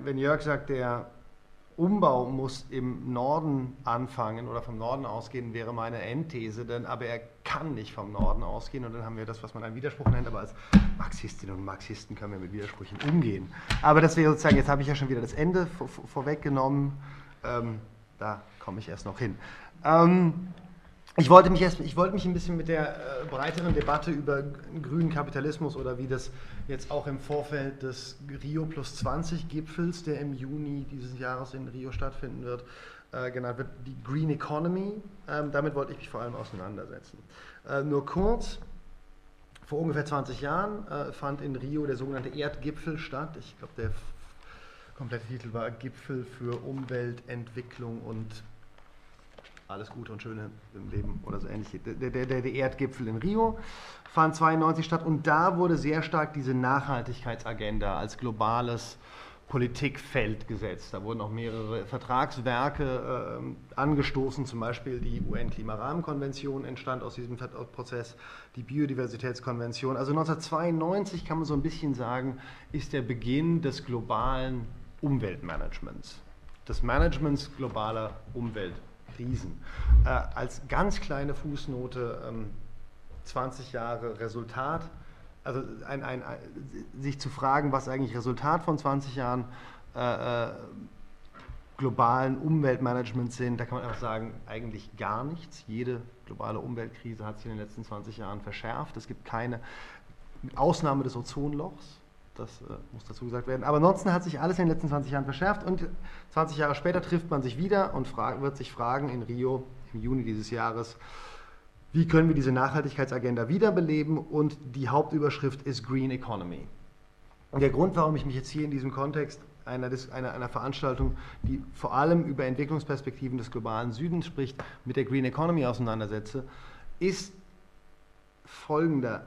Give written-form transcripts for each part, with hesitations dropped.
wenn Jörg sagt, der Umbau muss im Norden anfangen oder vom Norden ausgehen, wäre meine Endthese, aber er kann nicht vom Norden ausgehen und dann haben wir das, was man einen Widerspruch nennt, aber als Marxistinnen und Marxisten können wir mit Widersprüchen umgehen. Aber das wäre sozusagen, jetzt habe ich ja schon wieder das Ende vorweggenommen, da komme ich erst noch hin. Ich wollte mich ein bisschen mit der breiteren Debatte über grünen Kapitalismus oder wie das jetzt auch im Vorfeld des Rio+20 Gipfels, der im Juni dieses Jahres in Rio stattfinden wird, genannt wird, die Green Economy. Damit wollte ich mich vor allem auseinandersetzen. Nur kurz, vor ungefähr 20 Jahren fand in Rio der sogenannte Erdgipfel statt. Ich glaube, der komplette Titel war Gipfel für Umwelt, Entwicklung und alles Gute und Schöne im Leben oder so ähnlich. Der Erdgipfel in Rio fand 1992 statt und da wurde sehr stark diese Nachhaltigkeitsagenda als globales Politikfeld gesetzt. Da wurden auch mehrere Vertragswerke angestoßen, zum Beispiel die UN-Klimarahmenkonvention entstand aus diesem Prozess, die Biodiversitätskonvention. Also 1992 kann man so ein bisschen sagen, ist der Beginn des globalen Umweltmanagements, des Managements globaler Umweltkrisen. Als ganz kleine Fußnote 20 Jahre Resultat, also sich zu fragen, was eigentlich Resultat von 20 Jahren globalen Umweltmanagements sind, da kann man einfach sagen, eigentlich gar nichts. Jede globale Umweltkrise hat sich in den letzten 20 Jahren verschärft. Es gibt keine Ausnahme des Ozonlochs. Das muss dazu gesagt werden. Aber ansonsten hat sich alles in den letzten 20 Jahren verschärft und 20 Jahre später trifft man sich wieder und wird sich fragen in Rio im Juni dieses Jahres, wie können wir diese Nachhaltigkeitsagenda wiederbeleben, und die Hauptüberschrift ist Green Economy. Und der Grund, warum ich mich jetzt hier in diesem Kontext einer Veranstaltung, die vor allem über Entwicklungsperspektiven des globalen Südens spricht, mit der Green Economy auseinandersetze, ist folgender.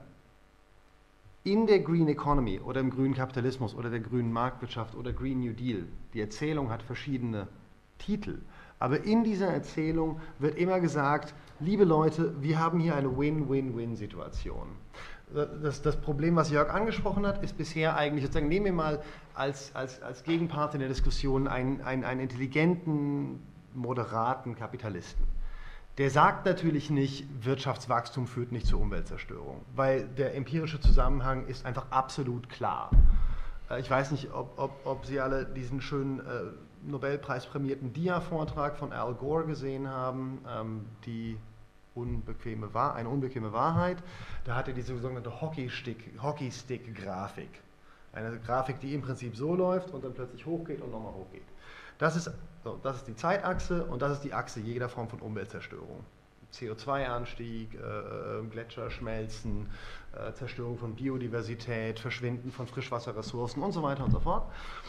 In der Green Economy oder im grünen Kapitalismus oder der grünen Marktwirtschaft oder Green New Deal, die Erzählung hat verschiedene Titel, aber in dieser Erzählung wird immer gesagt, liebe Leute, wir haben hier eine Win-Win-Win-Situation. Das Problem, was Jörg angesprochen hat, ist bisher eigentlich, sozusagen, nehmen wir mal als Gegenpart in der Diskussion einen intelligenten, moderaten Kapitalisten. Der sagt natürlich nicht, Wirtschaftswachstum führt nicht zur Umweltzerstörung, weil der empirische Zusammenhang ist einfach absolut klar. Ich weiß nicht, ob Sie alle diesen schönen Nobelpreisprämierten Dia-Vortrag von Al Gore gesehen haben, eine unbequeme Wahrheit. Da hat er diese sogenannte Hockeystick-Grafik. Eine Grafik, die im Prinzip so läuft und dann plötzlich hochgeht und nochmal hochgeht. Das ist die Zeitachse und das ist die Achse jeder Form von Umweltzerstörung. CO2-Anstieg, Gletscherschmelzen, Zerstörung von Biodiversität, Verschwinden von Frischwasserressourcen und so weiter und so fort.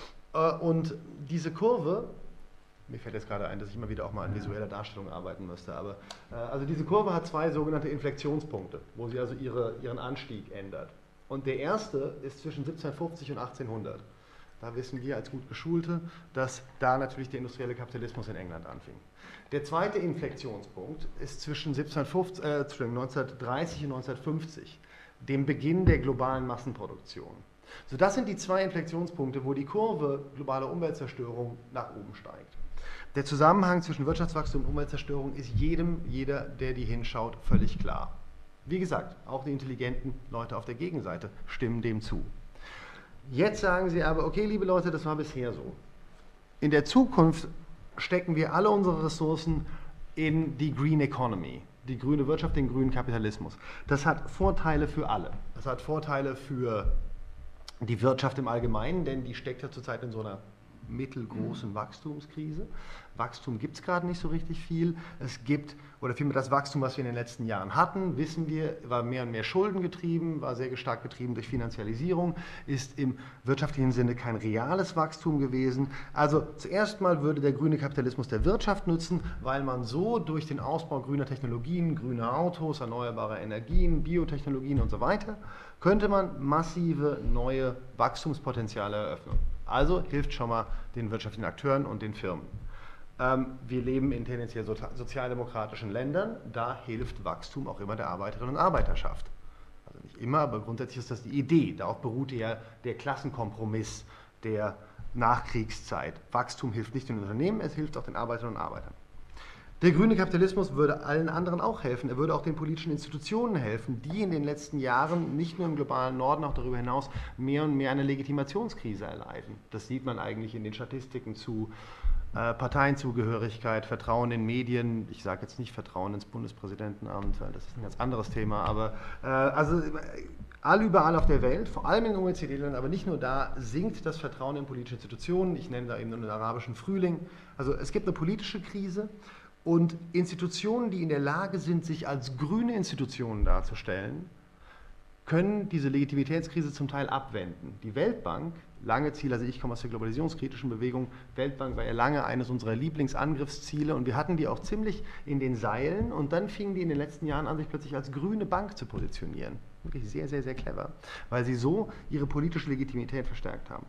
Und diese Kurve, mir fällt jetzt gerade ein, dass ich immer wieder auch mal an visueller Darstellung arbeiten müsste, aber also diese Kurve hat zwei sogenannte Inflexionspunkte, wo sie also ihren Anstieg ändert. Und der erste ist zwischen 1750 und 1800. Da wissen wir als gut Geschulte, dass da natürlich der industrielle Kapitalismus in England anfing. Der zweite Inflektionspunkt ist zwischen 1930 und 1950, dem Beginn der globalen Massenproduktion. So, das sind die zwei Inflektionspunkte, wo die Kurve globale Umweltzerstörung nach oben steigt. Der Zusammenhang zwischen Wirtschaftswachstum und Umweltzerstörung ist jeder, der die hinschaut, völlig klar. Wie gesagt, auch die intelligenten Leute auf der Gegenseite stimmen dem zu. Jetzt sagen Sie aber, okay, liebe Leute, das war bisher so. In der Zukunft stecken wir alle unsere Ressourcen in die Green Economy, die grüne Wirtschaft, den grünen Kapitalismus. Das hat Vorteile für alle. Das hat Vorteile für die Wirtschaft im Allgemeinen, denn die steckt ja zurzeit in so einer mittelgroßen Wachstumskrise. Wachstum gibt es gerade nicht so richtig viel. Es gibt, oder vielmehr das Wachstum, was wir in den letzten Jahren hatten, wissen wir, war mehr und mehr schuldengetrieben, war sehr stark getrieben durch Finanzialisierung, ist im wirtschaftlichen Sinne kein reales Wachstum gewesen. Also zuerst mal würde der grüne Kapitalismus der Wirtschaft nützen, weil man so durch den Ausbau grüner Technologien, grüner Autos, erneuerbarer Energien, Biotechnologien und so weiter, könnte man massive neue Wachstumspotenziale eröffnen. Also hilft schon mal den wirtschaftlichen Akteuren und den Firmen. Wir leben in tendenziell sozialdemokratischen Ländern, da hilft Wachstum auch immer der Arbeiterinnen und Arbeiterschaft. Also nicht immer, aber grundsätzlich ist das die Idee. Darauf beruht ja der Klassenkompromiss, der Nachkriegszeit. Wachstum hilft nicht den Unternehmen, es hilft auch den Arbeiterinnen und Arbeitern. Der grüne Kapitalismus würde allen anderen auch helfen. Er würde auch den politischen Institutionen helfen, die in den letzten Jahren nicht nur im globalen Norden, auch darüber hinaus mehr und mehr eine Legitimationskrise erleiden. Das sieht man eigentlich in den Statistiken zu Parteienzugehörigkeit, Vertrauen in Medien. Ich sage jetzt nicht Vertrauen ins Bundespräsidentenamt, weil das ist ein ganz anderes Thema. Aber überall auf der Welt, vor allem in den OECD-Ländern, aber nicht nur da, sinkt das Vertrauen in politische Institutionen. Ich nenne da eben nur den arabischen Frühling. Also es gibt eine politische Krise. Und Institutionen, die in der Lage sind, sich als grüne Institutionen darzustellen, können diese Legitimitätskrise zum Teil abwenden. Die Weltbank, lange Ziel, also ich komme aus der globalisierungskritischen Bewegung, Weltbank war ja lange eines unserer Lieblingsangriffsziele und wir hatten die auch ziemlich in den Seilen und dann fingen die in den letzten Jahren an, sich plötzlich als grüne Bank zu positionieren. Wirklich sehr, sehr, sehr clever, weil sie so ihre politische Legitimität verstärkt haben.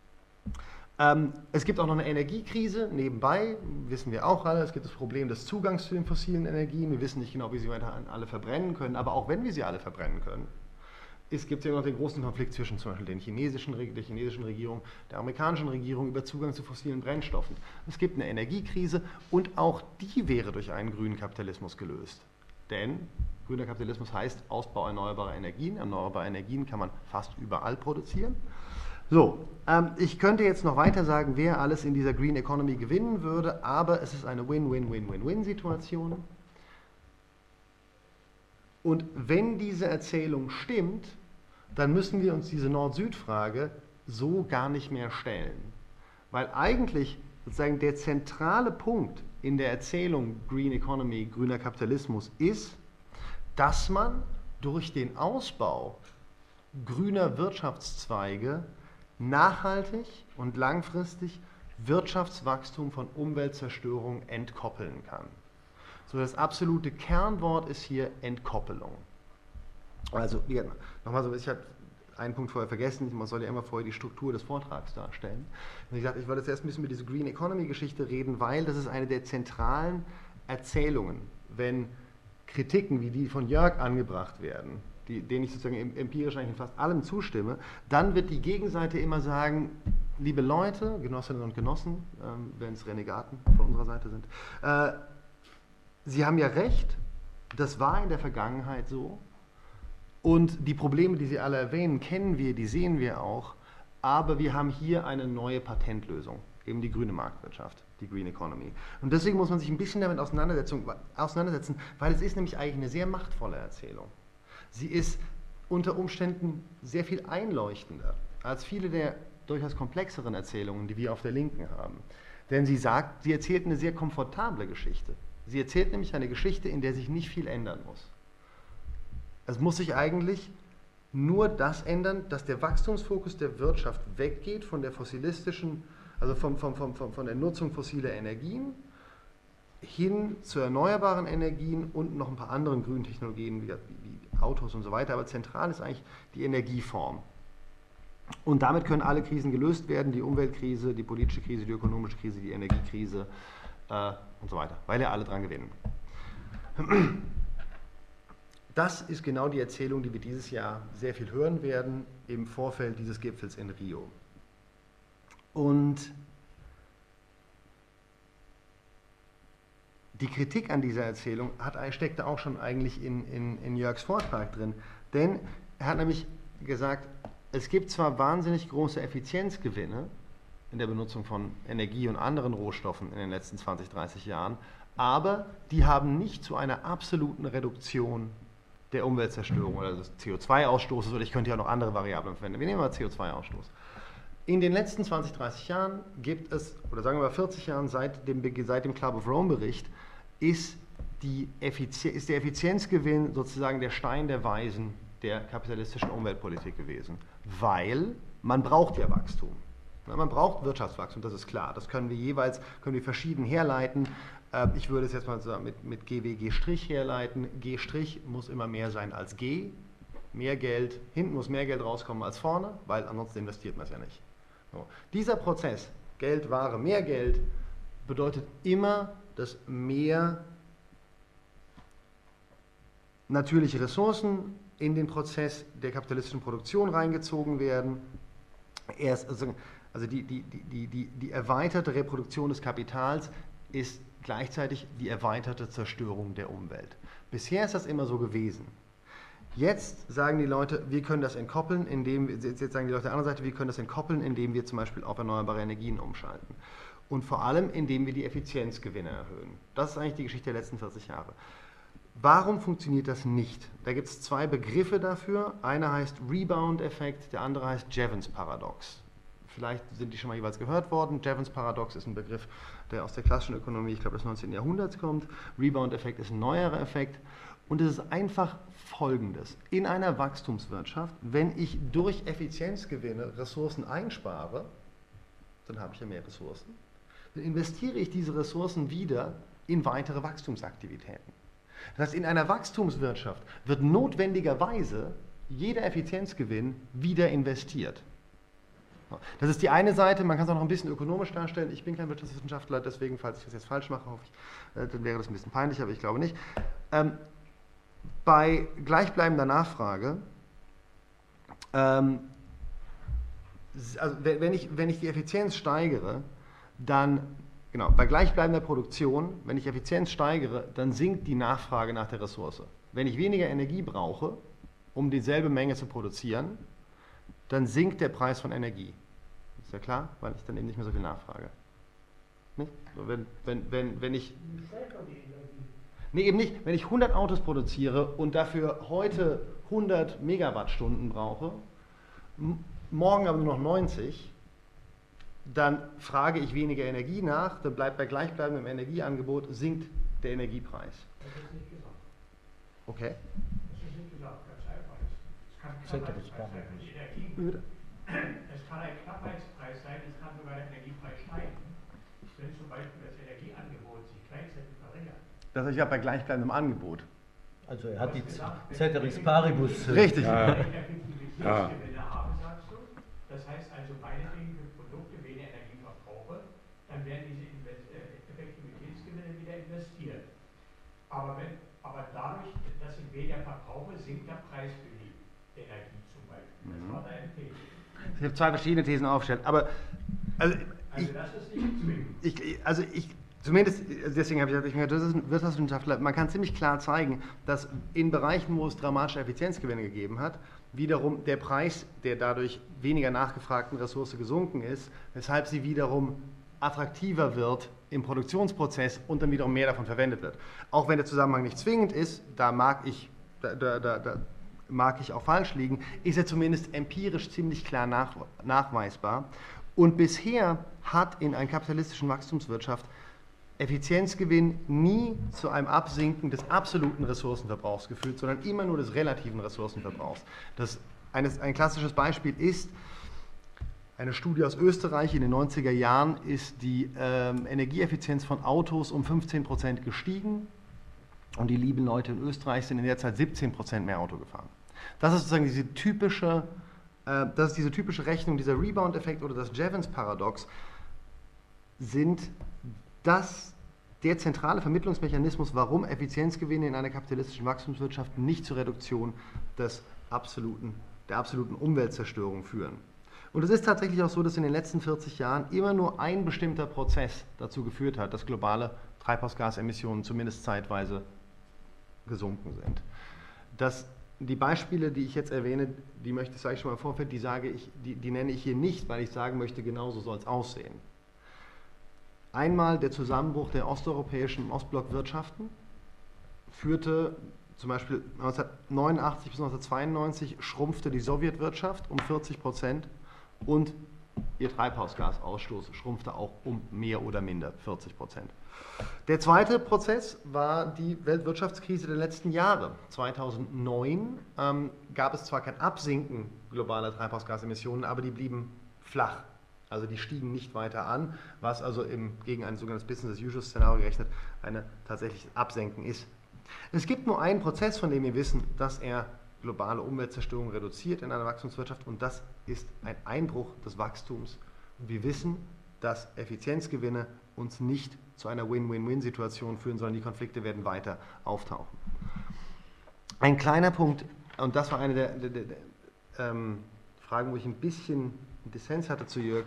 Es gibt auch noch eine Energiekrise nebenbei, wissen wir auch alle. Es gibt das Problem des Zugangs zu den fossilen Energien. Wir wissen nicht genau, wie sie weiter alle verbrennen können, aber auch wenn wir sie alle verbrennen können, gibt es ja noch den großen Konflikt zwischen zum Beispiel der chinesischen Regierung, der amerikanischen Regierung über Zugang zu fossilen Brennstoffen. Es gibt eine Energiekrise und auch die wäre durch einen grünen Kapitalismus gelöst. Denn grüner Kapitalismus heißt Ausbau erneuerbarer Energien. Erneuerbare Energien kann man fast überall produzieren. So, ich könnte jetzt noch weiter sagen, wer alles in dieser Green Economy gewinnen würde, aber es ist eine Win-Win-Win-Win-Win-Situation. Und wenn diese Erzählung stimmt, dann müssen wir uns diese Nord-Süd-Frage so gar nicht mehr stellen. Weil eigentlich sozusagen der zentrale Punkt in der Erzählung Green Economy, grüner Kapitalismus ist, dass man durch den Ausbau grüner Wirtschaftszweige nachhaltig und langfristig Wirtschaftswachstum von Umweltzerstörung entkoppeln kann. So, das absolute Kernwort ist hier Entkoppelung. Also, nochmal so, ich habe einen Punkt vorher vergessen, man soll ja immer vorher die Struktur des Vortrags darstellen. Und ich sagte, ich wollte jetzt erst ein bisschen über diese Green Economy Geschichte reden, weil das ist eine der zentralen Erzählungen, wenn Kritiken wie die von Jörg angebracht werden, denen ich sozusagen empirisch eigentlich in fast allem zustimme, dann wird die Gegenseite immer sagen, liebe Leute, Genossinnen und Genossen, wenn es Renegaten von unserer Seite sind, Sie haben ja recht, das war in der Vergangenheit so und die Probleme, die Sie alle erwähnen, kennen wir, die sehen wir auch, aber wir haben hier eine neue Patentlösung, eben die grüne Marktwirtschaft, die Green Economy. Und deswegen muss man sich ein bisschen damit auseinandersetzen, weil es ist nämlich eigentlich eine sehr machtvolle Erzählung. Sie ist unter Umständen sehr viel einleuchtender als viele der durchaus komplexeren Erzählungen, die wir auf der Linken haben. Denn sie erzählt eine sehr komfortable Geschichte. Sie erzählt nämlich eine Geschichte, in der sich nicht viel ändern muss. Es muss sich eigentlich nur das ändern, dass der Wachstumsfokus der Wirtschaft weggeht von der fossilistischen, also von der Nutzung fossiler Energien hin zu erneuerbaren Energien und noch ein paar anderen grünen Technologien wie Autos und so weiter. Aber zentral ist eigentlich die Energieform. Und damit können alle Krisen gelöst werden, die Umweltkrise, die politische Krise, die ökonomische Krise, die Energiekrise und so weiter, weil ja alle dran gewinnen. Das ist genau die Erzählung, die wir dieses Jahr sehr viel hören werden im Vorfeld dieses Gipfels in Rio. Und die Kritik an dieser Erzählung steckte auch schon eigentlich in Jörgs Vortrag drin, denn er hat nämlich gesagt, es gibt zwar wahnsinnig große Effizienzgewinne in der Benutzung von Energie und anderen Rohstoffen in den letzten 20, 30 Jahren, aber die haben nicht zu einer absoluten Reduktion der Umweltzerstörung oder des CO2-Ausstoßes, oder ich könnte ja auch noch andere Variablen verwenden. Wir nehmen mal CO2-Ausstoß. In den letzten 20, 30 Jahren gibt es, oder sagen wir mal 40 Jahren seit dem Club of Rome-Bericht, ist der Effizienzgewinn sozusagen der Stein der Weisen der kapitalistischen Umweltpolitik gewesen. Weil man braucht ja Wachstum. Man braucht Wirtschaftswachstum, das ist klar. Das können wir verschieden herleiten. Ich würde es jetzt mal so mit G wie G' herleiten. G' muss immer mehr sein als G. Mehr Geld, hinten muss mehr Geld rauskommen als vorne, weil ansonsten investiert man es ja nicht. So. Dieser Prozess, Geld, Ware, mehr Geld, bedeutet immer, dass mehr natürliche Ressourcen in den Prozess der kapitalistischen Produktion reingezogen werden. Also die erweiterte Reproduktion des Kapitals ist gleichzeitig die erweiterte Zerstörung der Umwelt. Bisher ist das immer so gewesen. Jetzt sagen die Leute, wir können das entkoppeln, jetzt sagen die Leute der anderen Seite, wir können das entkoppeln, indem wir zum Beispiel auf erneuerbare Energien umschalten. Und vor allem, indem wir die Effizienzgewinne erhöhen. Das ist eigentlich die Geschichte der letzten 40 Jahre. Warum funktioniert das nicht? Da gibt es zwei Begriffe dafür. Einer heißt Rebound-Effekt, der andere heißt Jevons-Paradox. Vielleicht sind die schon mal jeweils gehört worden. Jevons-Paradox ist ein Begriff, der aus der klassischen Ökonomie, ich glaube, des 19. Jahrhunderts kommt. Rebound-Effekt ist ein neuerer Effekt. Und es ist einfach Folgendes. In einer Wachstumswirtschaft, wenn ich durch Effizienzgewinne Ressourcen einspare, dann habe ich ja mehr Ressourcen, dann investiere ich diese Ressourcen wieder in weitere Wachstumsaktivitäten. Das heißt, in einer Wachstumswirtschaft wird notwendigerweise jeder Effizienzgewinn wieder investiert. Das ist die eine Seite, man kann es auch noch ein bisschen ökonomisch darstellen. Ich bin kein Wirtschaftswissenschaftler, deswegen, falls ich das jetzt falsch mache, hoffe ich, dann wäre das ein bisschen peinlich, aber ich glaube nicht. Bei gleichbleibender Nachfrage, also wenn ich die Effizienz steigere, dann, genau, bei gleichbleibender Produktion, wenn ich Effizienz steigere, dann sinkt die Nachfrage nach der Ressource. Wenn ich weniger Energie brauche, um dieselbe Menge zu produzieren, dann sinkt der Preis von Energie. Ist ja klar, weil ich dann eben nicht mehr so viel nachfrage. Nicht? So, wenn ich... Nee, eben nicht. Wenn ich 100 Autos produziere und dafür heute 100 Megawattstunden brauche, morgen aber nur noch 90, dann frage ich weniger Energie nach, dann bleibt bei gleichbleibendem Energieangebot, sinkt der Energiepreis. Das ist nicht gesagt. Okay. Das ist nicht gesagt, ganz einfach. Es kann Knappheitspreis sein für die Energie. Es kann ein Knappheitspreis sein, es kann sogar der Energiepreis steigen. Wenn zum Beispiel das Energieangebot sich gleichzeitig verringert. Das ist ja bei gleichbleibendem Angebot. Also er hat die Ceteris Paribus. Richtig. Effektivitätsgewinne haben, sagst du. Das heißt also, meinetwegen für Produkte weniger Energie verbrauche, dann werden diese Effektivitätsgewinne wieder investiert. Aber dadurch, dass ich weniger verbrauche, sinkt der Preis für die Energie zum Beispiel. Das war deine These. Ich habe zwei verschiedene Thesen aufgestellt, aber das ist nicht zwingend. Zumindest, deswegen habe ich gesagt, das ist ein Wirtschaftswissenschaftler, man kann ziemlich klar zeigen, dass in Bereichen, wo es dramatische Effizienzgewinne gegeben hat, wiederum der Preis der dadurch weniger nachgefragten Ressource gesunken ist, weshalb sie wiederum attraktiver wird im Produktionsprozess und dann wiederum mehr davon verwendet wird. Auch wenn der Zusammenhang nicht zwingend ist, da mag ich auch falsch liegen, ist er zumindest empirisch ziemlich klar nachweisbar. Und bisher hat in einer kapitalistischen Wachstumswirtschaft Effizienzgewinn nie zu einem Absinken des absoluten Ressourcenverbrauchs geführt, sondern immer nur des relativen Ressourcenverbrauchs. Ein klassisches Beispiel ist eine Studie aus Österreich. In den 90er Jahren ist die Energieeffizienz von Autos um 15% gestiegen und die lieben Leute in Österreich sind in der Zeit 17% mehr Auto gefahren. Das ist sozusagen diese typische Rechnung, dieser Rebound-Effekt oder das Jevons-Paradox sind der zentrale Vermittlungsmechanismus, warum Effizienzgewinne in einer kapitalistischen Wachstumswirtschaft nicht zur Reduktion der absoluten Umweltzerstörung führen. Und es ist tatsächlich auch so, dass in den letzten 40 Jahren immer nur ein bestimmter Prozess dazu geführt hat, dass globale Treibhausgasemissionen zumindest zeitweise gesunken sind. Die Beispiele, die ich jetzt erwähne, sage ich schon mal im Vorfeld, die nenne ich hier nicht, weil ich sagen möchte, genauso soll es aussehen. Einmal der Zusammenbruch der osteuropäischen und Ostblockwirtschaften führte zum Beispiel 1989 bis 1992 schrumpfte die Sowjetwirtschaft um 40% und ihr Treibhausgasausstoß schrumpfte auch um mehr oder minder 40%. Der zweite Prozess war die Weltwirtschaftskrise der letzten Jahre. 2009 gab es zwar kein Absinken globaler Treibhausgasemissionen, aber die blieben flach. Also die stiegen nicht weiter an, was also gegen ein sogenanntes Business-as-usual-Szenario gerechnet eine tatsächlich Absenken ist. Es gibt nur einen Prozess, von dem wir wissen, dass er globale Umweltzerstörung reduziert in einer Wachstumswirtschaft und das ist ein Einbruch des Wachstums. Und wir wissen, dass Effizienzgewinne uns nicht zu einer Win-Win-Win-Situation führen, sondern die Konflikte werden weiter auftauchen. Ein kleiner Punkt, und das war eine der Fragen, wo ich ein bisschen Dissens hatte zu Jörg,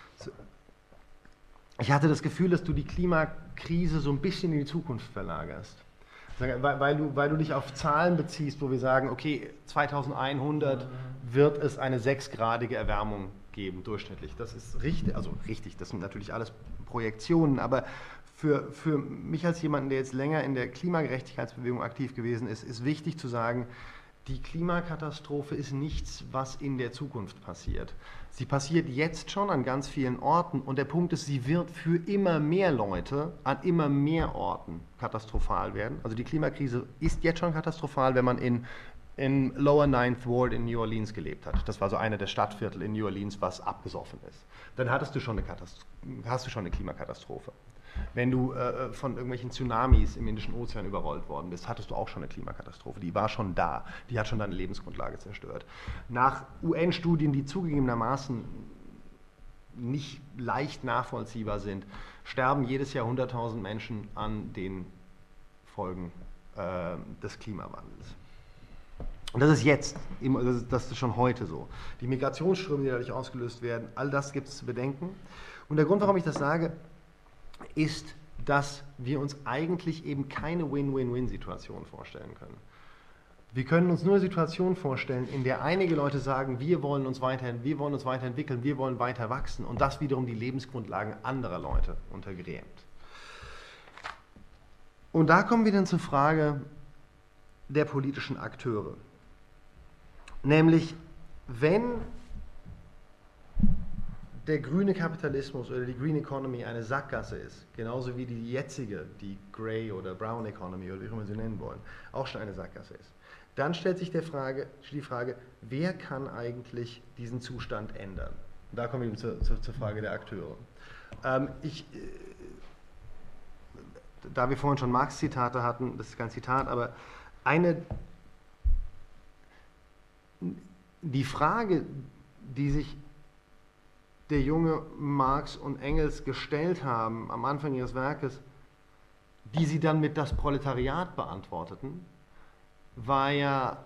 ich hatte das Gefühl, dass du die Klimakrise so ein bisschen in die Zukunft verlagerst. Weil du dich auf Zahlen beziehst, wo wir sagen, okay, 2100 wird es eine 6-gradige Erwärmung geben, durchschnittlich. Das ist richtig, also richtig, das sind natürlich alles Projektionen, aber für mich als jemanden, der jetzt länger in der Klimagerechtigkeitsbewegung aktiv gewesen ist, ist wichtig zu sagen, die Klimakatastrophe ist nichts, was in der Zukunft passiert. Sie passiert jetzt schon an ganz vielen Orten und der Punkt ist, sie wird für immer mehr Leute an immer mehr Orten katastrophal werden. Also die Klimakrise ist jetzt schon katastrophal, wenn man in Lower Ninth Ward in New Orleans gelebt hat. Das war so eine der Stadtviertel in New Orleans, was abgesoffen ist. Dann hast du schon eine Klimakatastrophe. Wenn du von irgendwelchen Tsunamis im Indischen Ozean überrollt worden bist, hattest du auch schon eine Klimakatastrophe. Die war schon da. Die hat schon deine Lebensgrundlage zerstört. Nach UN-Studien, die zugegebenermaßen nicht leicht nachvollziehbar sind, sterben jedes Jahr 100.000 Menschen an den Folgen des Klimawandels. Und das ist jetzt, das ist schon heute so. Die Migrationsströme, die dadurch ausgelöst werden, all das gibt es zu bedenken. Und der Grund, warum ich das sage, ist, dass wir uns eigentlich eben keine Win-Win-Win-Situation vorstellen können. Wir können uns nur eine Situation vorstellen, in der einige Leute sagen, wir wollen uns weiterentwickeln, wir wollen weiter wachsen und das wiederum die Lebensgrundlagen anderer Leute untergräbt. Und da kommen wir dann zur Frage der politischen Akteure. Nämlich, wenn der grüne Kapitalismus oder die Green Economy eine Sackgasse ist, genauso wie die jetzige, die Grey oder Brown Economy oder wie auch immer sie nennen wollen, auch schon eine Sackgasse ist, dann stellt sich die Frage, wer kann eigentlich diesen Zustand ändern? Und da kommen wir zur Frage der Akteure. Da wir vorhin schon Marx-Zitate hatten, das ist kein Zitat, aber die Frage, die sich der junge Marx und Engels gestellt haben am Anfang ihres Werkes, die sie dann mit das Proletariat beantworteten, war ja,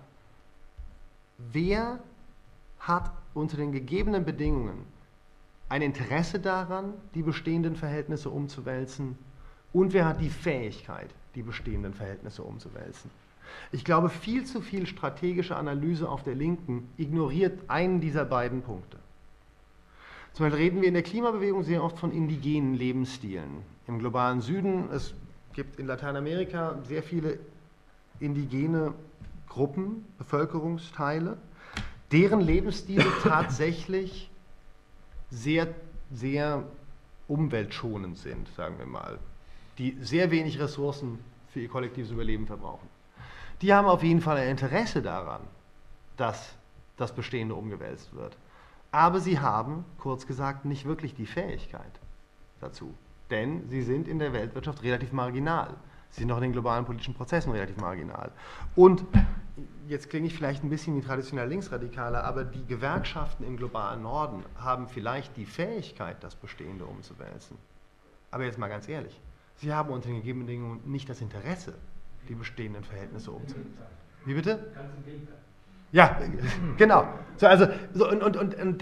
wer hat unter den gegebenen Bedingungen ein Interesse daran, die bestehenden Verhältnisse umzuwälzen und wer hat die Fähigkeit, die bestehenden Verhältnisse umzuwälzen. Ich glaube, viel zu viel strategische Analyse auf der Linken ignoriert einen dieser beiden Punkte. Zum Beispiel reden wir in der Klimabewegung sehr oft von indigenen Lebensstilen. Im globalen Süden, es gibt in Lateinamerika sehr viele indigene Gruppen, Bevölkerungsteile, deren Lebensstile tatsächlich sehr, sehr umweltschonend sind, sagen wir mal, die sehr wenig Ressourcen für ihr kollektives Überleben verbrauchen. Die haben auf jeden Fall ein Interesse daran, dass das Bestehende umgewälzt wird. Aber sie haben, kurz gesagt, nicht wirklich die Fähigkeit dazu. Denn sie sind in der Weltwirtschaft relativ marginal. Sie sind auch in den globalen politischen Prozessen relativ marginal. Und jetzt klinge ich vielleicht ein bisschen wie traditionell Linksradikaler, aber die Gewerkschaften im globalen Norden haben vielleicht die Fähigkeit, das Bestehende umzuwälzen. Aber jetzt mal ganz ehrlich, sie haben unter den gegebenen Bedingungen nicht das Interesse, die bestehenden Verhältnisse umzuwälzen. Wie bitte? Ganz im Gegenteil. Ja, genau. So, also, und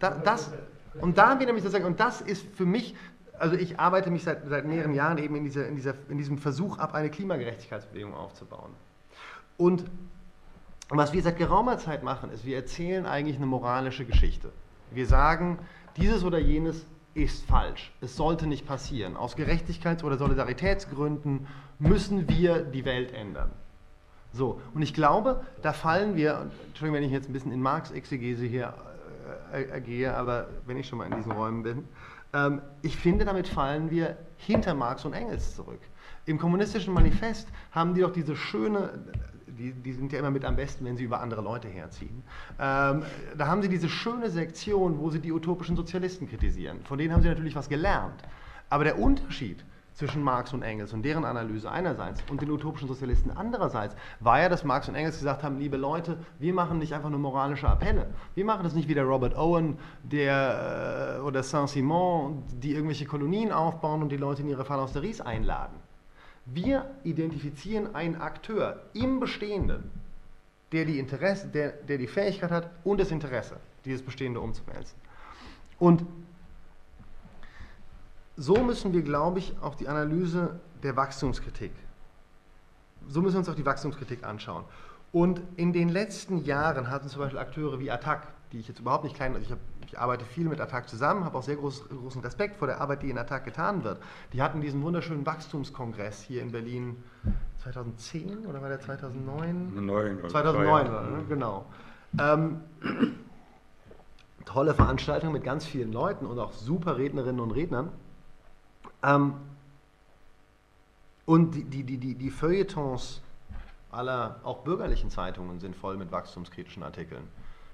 da wieder mich sozusagen, und das ist für mich, also ich arbeite mich seit mehreren Jahren eben in diesem Versuch ab, eine Klimagerechtigkeitsbewegung aufzubauen. Und was wir seit geraumer Zeit machen, ist, wir erzählen eigentlich eine moralische Geschichte. Wir sagen, dieses oder jenes ist falsch. Es sollte nicht passieren. Aus Gerechtigkeits- oder Solidaritätsgründen müssen wir die Welt ändern. So, und ich glaube, da fallen wir, Entschuldigung, wenn ich jetzt ein bisschen in Marx-Exegese hier gehe, aber wenn ich schon mal in diesen Räumen bin, ich finde, damit fallen wir hinter Marx und Engels zurück. Im Kommunistischen Manifest haben die doch diese schöne, die sind ja immer mit am besten, wenn sie über andere Leute herziehen, da haben sie diese schöne Sektion, wo sie die utopischen Sozialisten kritisieren. Von denen haben sie natürlich was gelernt. Aber der Unterschied zwischen Marx und Engels und deren Analyse einerseits und den utopischen Sozialisten andererseits war ja, dass Marx und Engels gesagt haben, liebe Leute, wir machen nicht einfach nur moralische Appelle. Wir machen das nicht wie der Robert Owen oder Saint-Simon, die irgendwelche Kolonien aufbauen und die Leute in ihre Phalansteries einladen. Wir identifizieren einen Akteur im Bestehenden, der die Fähigkeit hat und das Interesse, dieses Bestehende umzuwälzen. Und so müssen wir, glaube ich, auch die Analyse der Wachstumskritik, so müssen wir uns auch die Wachstumskritik anschauen. Und in den letzten Jahren hatten zum Beispiel Akteure wie Attac, die ich jetzt überhaupt nicht klein, also ich arbeite viel mit Attac zusammen, habe auch sehr großen Respekt vor der Arbeit, die in Attac getan wird. Die hatten diesen wunderschönen Wachstumskongress hier in Berlin 2010 oder war der 2009? 2009 war, ne? Genau. Tolle Veranstaltung mit ganz vielen Leuten und auch super Rednerinnen und Rednern. Und die Feuilletons aller, auch bürgerlichen Zeitungen sind voll mit wachstumskritischen Artikeln.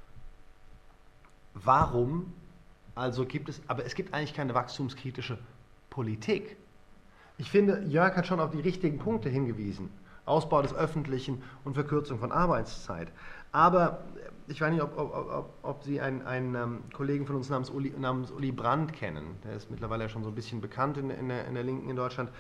Warum also aber es gibt eigentlich keine wachstumskritische Politik. Ich finde, Jörg hat schon auf die richtigen Punkte hingewiesen. Ausbau des Öffentlichen und Verkürzung von Arbeitszeit. Aber ich weiß nicht, ob Sie einen Kollegen von uns namens Uli Brandt kennen. Der ist mittlerweile schon so ein bisschen bekannt in der Linken in Deutschland.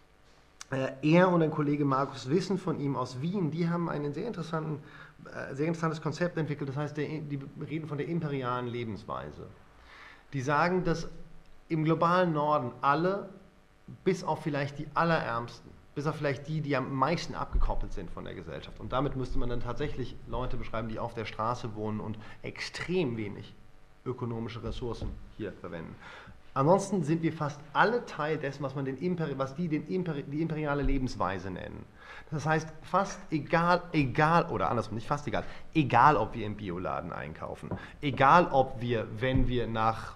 Er und ein Kollege Markus Wissen von ihm aus Wien, die haben ein sehr interessantes Konzept entwickelt. Das heißt, die reden von der imperialen Lebensweise. Die sagen, dass im globalen Norden alle, bis auf vielleicht die Allerärmsten, bis auf vielleicht die am meisten abgekoppelt sind von der Gesellschaft. Und damit müsste man dann tatsächlich Leute beschreiben, die auf der Straße wohnen und extrem wenig ökonomische Ressourcen hier verwenden. Ansonsten sind wir fast alle Teil dessen, was die imperiale Lebensweise nennen. Das heißt, fast egal, oder andersrum, nicht fast egal, ob wir im Bioladen einkaufen, egal ob wir, wenn wir nach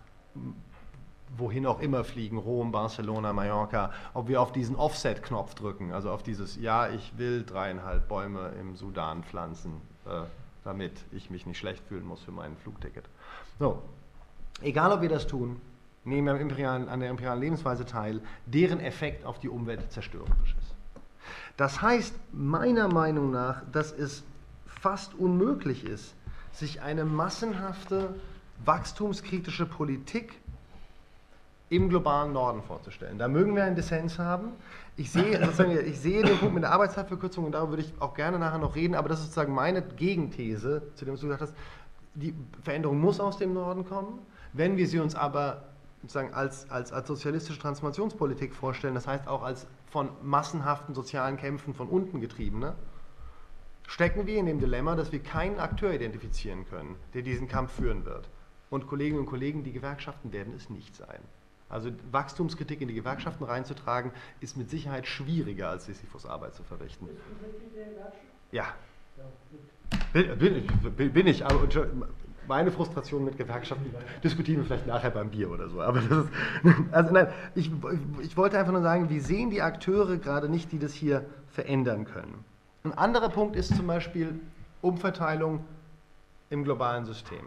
wohin auch immer fliegen, Rom, Barcelona, Mallorca, ob wir auf diesen Offset-Knopf drücken, also auf dieses, ja, ich will 3,5 Bäume im Sudan pflanzen, damit ich mich nicht schlecht fühlen muss für mein Flugticket. So, egal ob wir das tun, nehmen wir an der imperialen Lebensweise teil, deren Effekt auf die Umwelt zerstörerisch ist. Das heißt, meiner Meinung nach, dass es fast unmöglich ist, sich eine massenhafte, wachstumskritische Politik im globalen Norden vorzustellen. Da mögen wir einen Dissens haben. Ich sehe den Punkt mit der Arbeitszeitverkürzung und darüber würde ich auch gerne nachher noch reden, aber das ist sozusagen meine Gegenthese, zu dem was du gesagt hast. Die Veränderung muss aus dem Norden kommen. Wenn wir sie uns aber sozusagen als sozialistische Transformationspolitik vorstellen, das heißt auch als von massenhaften sozialen Kämpfen von unten getriebene, stecken wir in dem Dilemma, dass wir keinen Akteur identifizieren können, der diesen Kampf führen wird. Und Kolleginnen und Kollegen, die Gewerkschaften werden es nicht sein. Also Wachstumskritik in die Gewerkschaften reinzutragen, ist mit Sicherheit schwieriger, als Sisyphus-Arbeit zu verrichten. Bist du Mitglied der Gewerkschaft? Ja. Bin ich, aber meine Frustration mit Gewerkschaften diskutieren wir vielleicht nachher beim Bier oder so. Aber das ist, also nein, ich wollte einfach nur sagen, wir sehen die Akteure gerade nicht, die das hier verändern können. Ein anderer Punkt ist zum Beispiel Umverteilung im globalen System.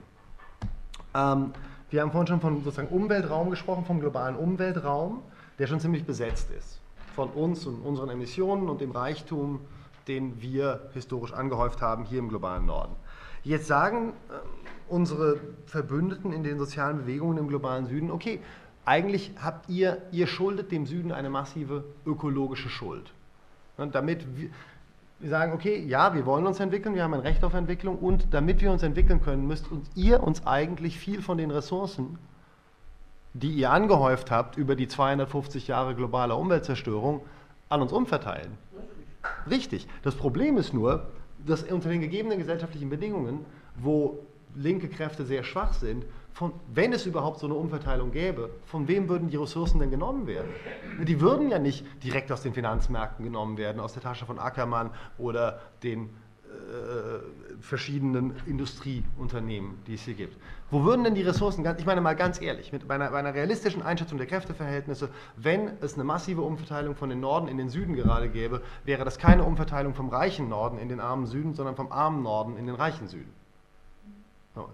Wir haben vorhin schon von sozusagen Umweltraum gesprochen, vom globalen Umweltraum, der schon ziemlich besetzt ist. Von uns und unseren Emissionen und dem Reichtum, den wir historisch angehäuft haben hier im globalen Norden. Jetzt sagen unsere Verbündeten in den sozialen Bewegungen im globalen Süden, okay, eigentlich habt ihr schuldet dem Süden eine massive ökologische Schuld. Und damit wir sagen, okay, ja, wir wollen uns entwickeln, wir haben ein Recht auf Entwicklung und damit wir uns entwickeln können, müsst ihr uns eigentlich viel von den Ressourcen, die ihr angehäuft habt über die 250 Jahre globaler Umweltzerstörung, an uns umverteilen. Richtig. Das Problem ist nur, dass unter den gegebenen gesellschaftlichen Bedingungen, wo linke Kräfte sehr schwach sind, wenn es überhaupt so eine Umverteilung gäbe, von wem würden die Ressourcen denn genommen werden? Die würden ja nicht direkt aus den Finanzmärkten genommen werden, aus der Tasche von Ackermann oder den verschiedenen Industrieunternehmen, die es hier gibt. Wo würden denn die Ressourcen, ich meine mal ganz ehrlich, bei einer realistischen Einschätzung der Kräfteverhältnisse, wenn es eine massive Umverteilung von den Norden in den Süden gerade gäbe, wäre das keine Umverteilung vom reichen Norden in den armen Süden, sondern vom armen Norden in den reichen Süden. So.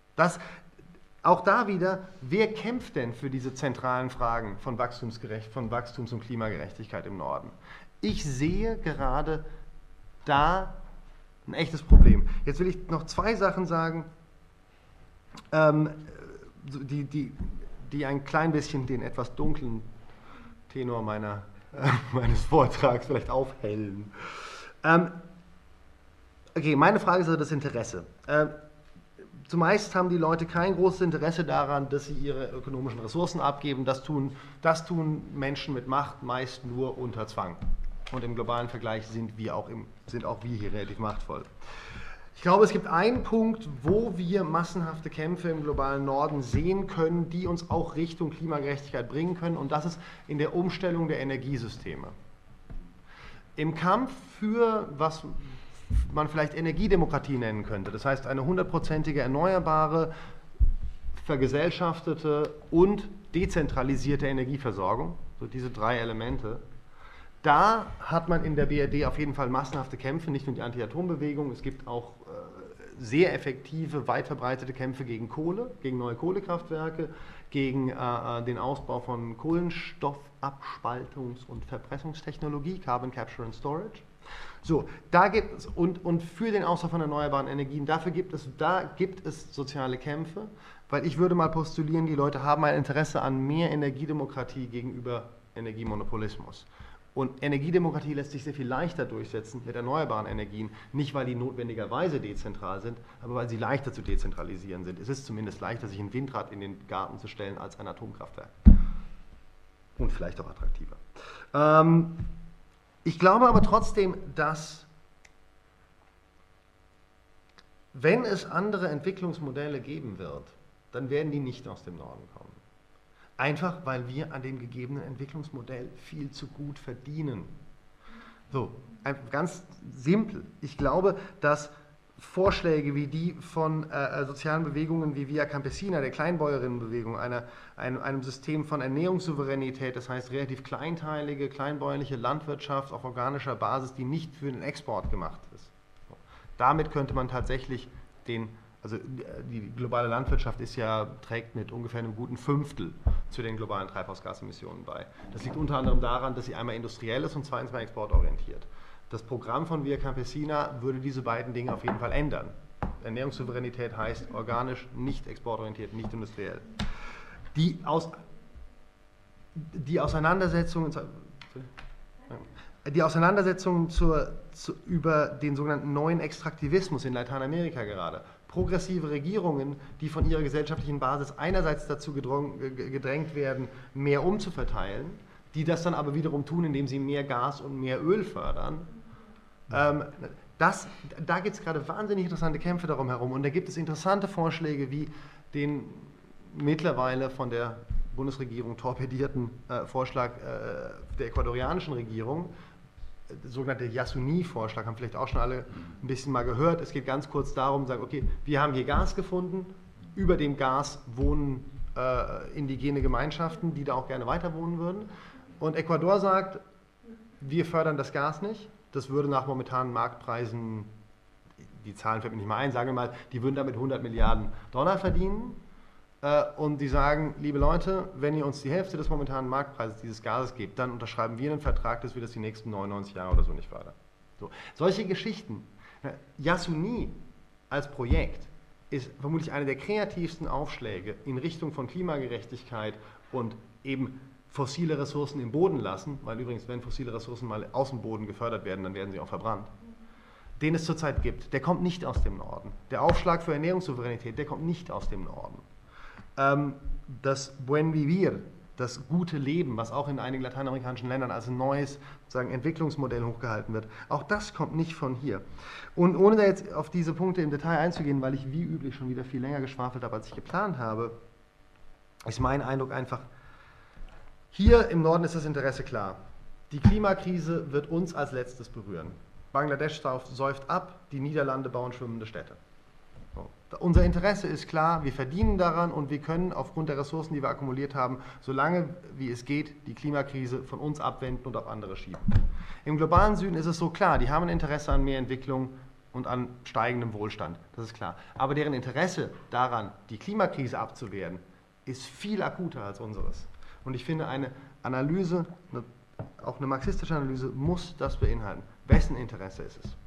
Auch da wieder, wer kämpft denn für diese zentralen Fragen von Wachstums- und Klimagerechtigkeit im Norden? Ich sehe gerade da ein echtes Problem. Jetzt will ich noch zwei Sachen sagen, die ein klein bisschen den etwas dunklen Tenor meines Vortrags vielleicht aufhellen. Okay, meine Frage ist also das Interesse. zumeist haben die Leute kein großes Interesse daran, dass sie ihre ökonomischen Ressourcen abgeben. Das tun Menschen mit Macht meist nur unter Zwang. Und im globalen Vergleich sind auch wir hier relativ machtvoll. Ich glaube, es gibt einen Punkt, wo wir massenhafte Kämpfe im globalen Norden sehen können, die uns auch Richtung Klimagerechtigkeit bringen können, und das ist in der Umstellung der Energiesysteme. Im Kampf für, was man vielleicht Energiedemokratie nennen könnte, das heißt eine 100%ige erneuerbare, vergesellschaftete und dezentralisierte Energieversorgung, so diese 3 Elemente. Da hat man in der BRD auf jeden Fall massenhafte Kämpfe, nicht nur die Anti-Atom-Bewegung, es gibt auch sehr effektive, weit verbreitete Kämpfe gegen Kohle, gegen neue Kohlekraftwerke, gegen den Ausbau von Kohlenstoffabspaltungs- und Verpressungstechnologie, Carbon Capture and Storage. So, da gibt es, und für den Ausbau von erneuerbaren Energien, da gibt es soziale Kämpfe, weil ich würde mal postulieren, die Leute haben ein Interesse an mehr Energiedemokratie gegenüber Energiemonopolismus. Und Energiedemokratie lässt sich sehr viel leichter durchsetzen mit erneuerbaren Energien, nicht weil die notwendigerweise dezentral sind, aber weil sie leichter zu dezentralisieren sind. Es ist zumindest leichter, sich ein Windrad in den Garten zu stellen als ein Atomkraftwerk. Und vielleicht auch attraktiver. Ich glaube aber trotzdem, dass, wenn es andere Entwicklungsmodelle geben wird, dann werden die nicht aus dem Norden kommen. Einfach, weil wir an dem gegebenen Entwicklungsmodell viel zu gut verdienen. So, ganz simpel. Ich glaube, dass Vorschläge wie die von sozialen Bewegungen wie Via Campesina, der Kleinbäuerinnenbewegung, einem System von Ernährungssouveränität, das heißt relativ kleinteilige, kleinbäuerliche Landwirtschaft auf organischer Basis, die nicht für den Export gemacht ist. So. Damit könnte man tatsächlich also die globale Landwirtschaft trägt mit ungefähr einem guten Fünftel zu den globalen Treibhausgasemissionen bei. Das liegt unter anderem daran, dass sie einmal industriell ist und zweitens mal exportorientiert. Das Programm von Via Campesina würde diese beiden Dinge auf jeden Fall ändern. Ernährungssouveränität heißt organisch, nicht exportorientiert, nicht industriell. Die Auseinandersetzung über den sogenannten neuen Extraktivismus in Lateinamerika gerade. Progressive Regierungen, die von ihrer gesellschaftlichen Basis einerseits dazu gedrängt werden, mehr umzuverteilen, die das dann aber wiederum tun, indem sie mehr Gas und mehr Öl fördern. Da gibt es gerade wahnsinnig interessante Kämpfe darum herum, und da gibt es interessante Vorschläge wie den mittlerweile von der Bundesregierung torpedierten Vorschlag der ecuadorianischen Regierung, der sogenannte Yasuni-Vorschlag, haben vielleicht auch schon alle ein bisschen mal gehört. Es geht ganz kurz darum, sagen, okay, wir haben hier Gas gefunden, über dem Gas wohnen indigene Gemeinschaften, die da auch gerne weiter wohnen würden. Und Ecuador sagt, wir fördern das Gas nicht. Das würde nach momentanen Marktpreisen, die Zahlen fällt mir nicht mal ein, sagen wir mal, die würden damit 100 Milliarden Dollar verdienen. Und die sagen, liebe Leute, wenn ihr uns die Hälfte des momentanen Marktpreises dieses Gases gebt, dann unterschreiben wir einen Vertrag, dass wir das die nächsten 99 Jahre oder so nicht fördern. So. Solche Geschichten. Yasuni als Projekt ist vermutlich einer der kreativsten Aufschläge in Richtung von Klimagerechtigkeit und eben fossile Ressourcen im Boden lassen, weil übrigens, wenn fossile Ressourcen mal aus dem Boden gefördert werden, dann werden sie auch verbrannt, den es zurzeit gibt. Der kommt nicht aus dem Norden. Der Aufschlag für Ernährungssouveränität, der kommt nicht aus dem Norden. Das Buen Vivir, das gute Leben, was auch in einigen lateinamerikanischen Ländern als ein neues sozusagen Entwicklungsmodell hochgehalten wird, auch das kommt nicht von hier. Und ohne da jetzt auf diese Punkte im Detail einzugehen, weil ich wie üblich schon wieder viel länger geschwafelt habe, als ich geplant habe, ist mein Eindruck einfach, hier im Norden ist das Interesse klar. Die Klimakrise wird uns als letztes berühren. Bangladesch säuft ab, die Niederlande bauen schwimmende Städte. So. Unser Interesse ist klar, wir verdienen daran und wir können aufgrund der Ressourcen, die wir akkumuliert haben, solange wie es geht, die Klimakrise von uns abwenden und auf andere schieben. Im globalen Süden ist es so klar, die haben ein Interesse an mehr Entwicklung und an steigendem Wohlstand, das ist klar. Aber deren Interesse daran, die Klimakrise abzuwehren, ist viel akuter als unseres. Und ich finde, eine Analyse, auch eine marxistische Analyse, muss das beinhalten. Wessen Interesse ist es?